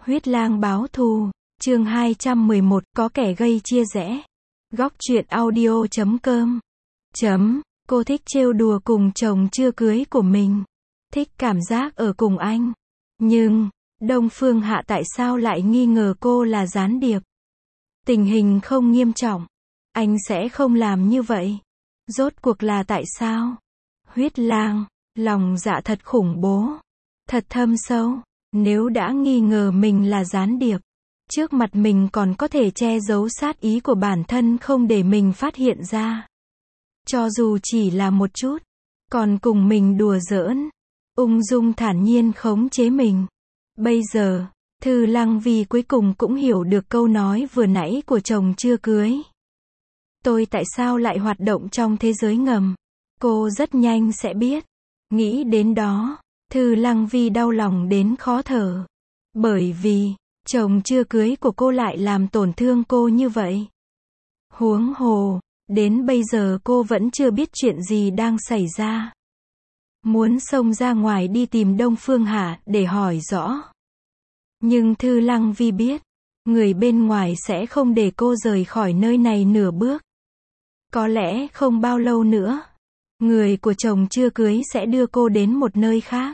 Huyết lang báo thù, chương 211, có kẻ gây chia rẽ. Góc truyện audio.com. Cô thích trêu đùa cùng chồng chưa cưới của mình. Thích cảm giác ở cùng anh. Nhưng, Đông Phương Hạ tại sao lại nghi ngờ cô là gián điệp? Tình hình không nghiêm trọng. Anh sẽ không làm như vậy. Rốt cuộc là tại sao? Huyết lang, lòng dạ thật khủng bố. Thật thâm sâu. Nếu đã nghi ngờ mình là gián điệp, trước mặt mình còn có thể che giấu sát ý của bản thân không để mình phát hiện ra. Cho dù chỉ là một chút, còn cùng mình đùa giỡn, ung dung thản nhiên khống chế mình. Bây giờ, Thư Lăng Vi cuối cùng cũng hiểu được câu nói vừa nãy của chồng chưa cưới. Tôi tại sao lại hoạt động trong thế giới ngầm? Cô rất nhanh sẽ biết. Nghĩ đến đó, Thư Lăng Vi đau lòng đến khó thở. Bởi vì, chồng chưa cưới của cô lại làm tổn thương cô như vậy. Huống hồ, đến bây giờ cô vẫn chưa biết chuyện gì đang xảy ra. Muốn xông ra ngoài đi tìm Đông Phương Hạ để hỏi rõ. Nhưng Thư Lăng Vi biết, người bên ngoài sẽ không để cô rời khỏi nơi này nửa bước. Có lẽ không bao lâu nữa, người của chồng chưa cưới sẽ đưa cô đến một nơi khác.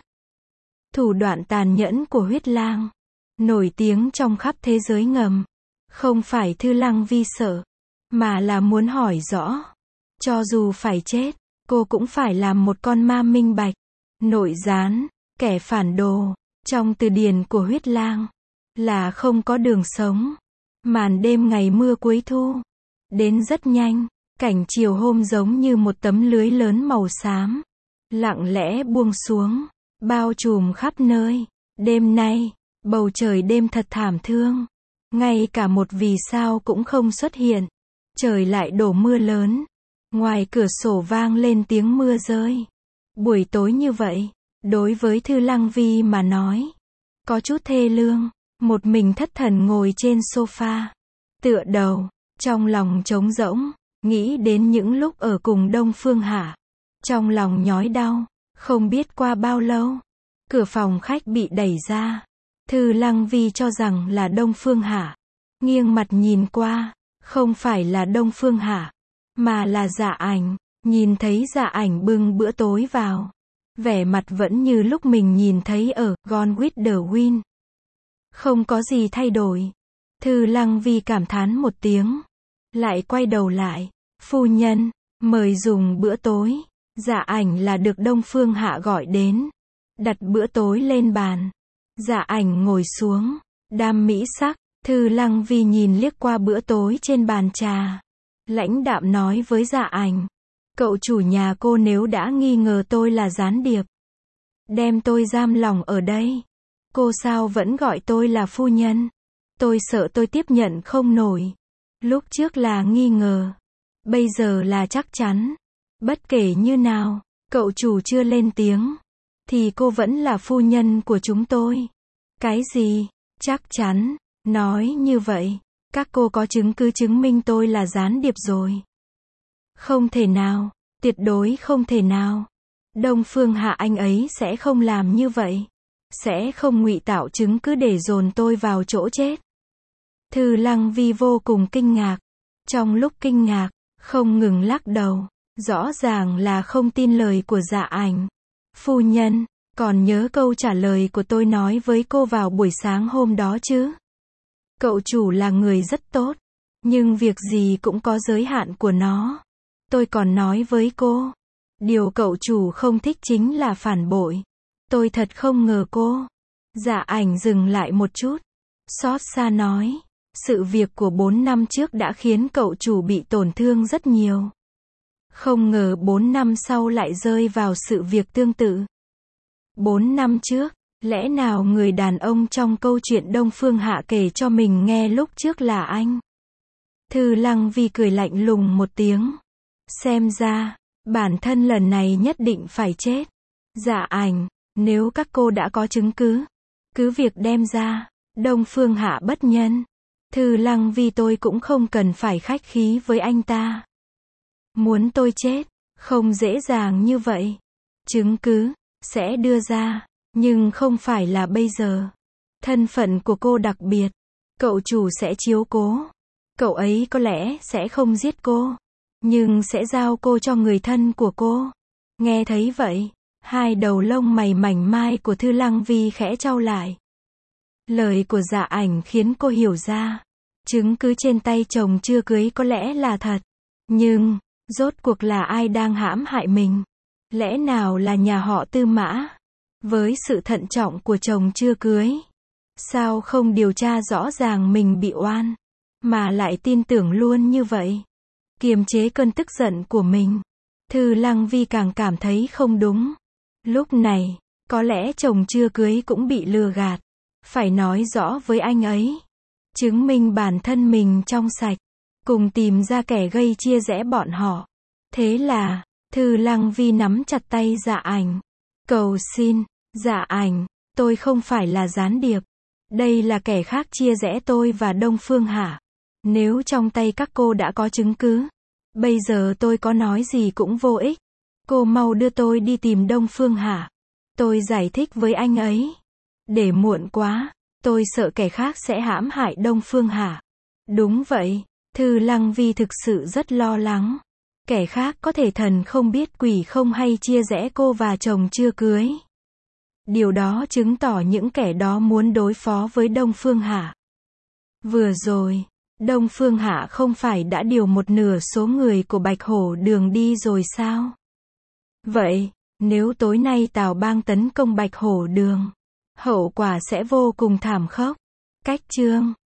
Thủ đoạn tàn nhẫn của huyết lang, nổi tiếng trong khắp thế giới ngầm. Không phải Thư Lăng Vi sợ, mà là muốn hỏi rõ. Cho dù phải chết, cô cũng phải làm một con ma minh bạch. Nội gián, kẻ phản đồ, trong từ điển của huyết lang, là không có đường sống. Màn đêm ngày mưa cuối thu, đến rất nhanh, cảnh chiều hôm giống như một tấm lưới lớn màu xám, lặng lẽ buông xuống, bao trùm khắp nơi. Đêm nay, bầu trời đêm thật thảm thương. Ngay cả một vì sao cũng không xuất hiện. Trời lại đổ mưa lớn. Ngoài cửa sổ vang lên tiếng mưa rơi. Buổi tối như vậy, đối với Thư Lăng Vi mà nói, có chút thê lương. Một mình thất thần ngồi trên sofa, tựa đầu, trong lòng trống rỗng, nghĩ đến những lúc ở cùng Đông Phương Hạ. Trong lòng nhói đau, không biết qua bao lâu, cửa phòng khách bị đẩy ra. Thư Lăng Vi cho rằng là Đông Phương Hạ. Nghiêng mặt nhìn qua, không phải là Đông Phương Hạ, mà là Dạ Ảnh. Nhìn thấy Dạ Ảnh bưng bữa tối vào. Vẻ mặt vẫn như lúc mình nhìn thấy ở Gone with the Wind. Không có gì thay đổi. Thư Lăng Vi cảm thán một tiếng. Lại quay đầu lại. Phu nhân, mời dùng bữa tối. Dạ Ảnh là được Đông Phương Hạ gọi đến. Đặt bữa tối lên bàn. Dạ Ảnh ngồi xuống. Đam mỹ sắc. Thư Lăng Vi nhìn liếc qua bữa tối trên bàn trà. Lãnh đạm nói với Dạ Ảnh. Cậu chủ nhà cô nếu đã nghi ngờ tôi là gián điệp, đem tôi giam lỏng ở đây. Cô sao vẫn gọi tôi là phu nhân? Tôi sợ tôi tiếp nhận không nổi. Lúc trước là nghi ngờ, bây giờ là chắc chắn. Bất kể như nào, cậu chủ chưa lên tiếng, thì cô vẫn là phu nhân của chúng tôi. Cái gì? Chắc chắn? Nói như vậy, các cô có chứng cứ chứng minh tôi là gián điệp rồi. Không thể nào, tuyệt đối không thể nào. Đông Phương Hạ anh ấy sẽ không làm như vậy. Sẽ không ngụy tạo chứng cứ để dồn tôi vào chỗ chết. Thư Lăng Vi vô cùng kinh ngạc. Trong lúc kinh ngạc, không ngừng lắc đầu. Rõ ràng là không tin lời của Dạ Ảnh. Phu nhân, còn nhớ câu trả lời của tôi nói với cô vào buổi sáng hôm đó chứ? Cậu chủ là người rất tốt, nhưng việc gì cũng có giới hạn của nó. Tôi còn nói với cô, điều cậu chủ không thích chính là phản bội. Tôi thật không ngờ cô. Dạ Ảnh dừng lại một chút, xót xa nói, sự việc của 4 năm trước đã khiến cậu chủ bị tổn thương rất nhiều. Không ngờ 4 năm sau lại rơi vào sự việc tương tự. 4 năm trước, lẽ nào người đàn ông trong câu chuyện Đông Phương Hạ kể cho mình nghe lúc trước là anh? Thư Lăng Vi cười lạnh lùng một tiếng. Xem ra, bản thân lần này nhất định phải chết. Dạ Ảnh, nếu các cô đã có chứng cứ, cứ việc đem ra. Đông Phương Hạ bất nhân. Thư Lăng Vi tôi cũng không cần phải khách khí với anh ta. Muốn tôi chết, không dễ dàng như vậy. Chứng cứ, sẽ đưa ra, nhưng không phải là bây giờ. Thân phận của cô đặc biệt. Cậu chủ sẽ chiếu cố. Cậu ấy có lẽ sẽ không giết cô, nhưng sẽ giao cô cho người thân của cô. Nghe thấy vậy, hai đầu lông mày mảnh mai của Thư Lăng Vi khẽ chau lại. Lời của Dạ Ảnh khiến cô hiểu ra. Chứng cứ trên tay chồng chưa cưới có lẽ là thật. Nhưng, rốt cuộc là ai đang hãm hại mình? Lẽ nào là nhà họ Tư Mã? Với sự thận trọng của chồng chưa cưới, sao không điều tra rõ ràng mình bị oan, mà lại tin tưởng luôn như vậy? Kiềm chế cơn tức giận của mình, Thư Lăng Vi càng cảm thấy không đúng. Lúc này, có lẽ chồng chưa cưới cũng bị lừa gạt. Phải nói rõ với anh ấy. Chứng minh bản thân mình trong sạch. Cùng tìm ra kẻ gây chia rẽ bọn họ. Thế là, Thư Lăng Vi nắm chặt tay Dạ Ảnh. Cầu xin, Dạ Ảnh, tôi không phải là gián điệp. Đây là kẻ khác chia rẽ tôi và Đông Phương Hạ. Nếu trong tay các cô đã có chứng cứ, bây giờ tôi có nói gì cũng vô ích. Cô mau đưa tôi đi tìm Đông Phương Hạ. Tôi giải thích với anh ấy. Để muộn quá, tôi sợ kẻ khác sẽ hãm hại Đông Phương Hạ. Đúng vậy, Thư Lăng Vi thực sự rất lo lắng. Kẻ khác có thể thần không biết quỷ không hay chia rẽ cô và chồng chưa cưới. Điều đó chứng tỏ những kẻ đó muốn đối phó với Đông Phương Hạ. Vừa rồi, Đông Phương Hạ không phải đã điều một nửa số người của Bạch Hổ Đường đi rồi sao? Vậy, nếu tối nay Tào Bang tấn công Bạch Hổ Đường, hậu quả sẽ vô cùng thảm khốc. Cách chương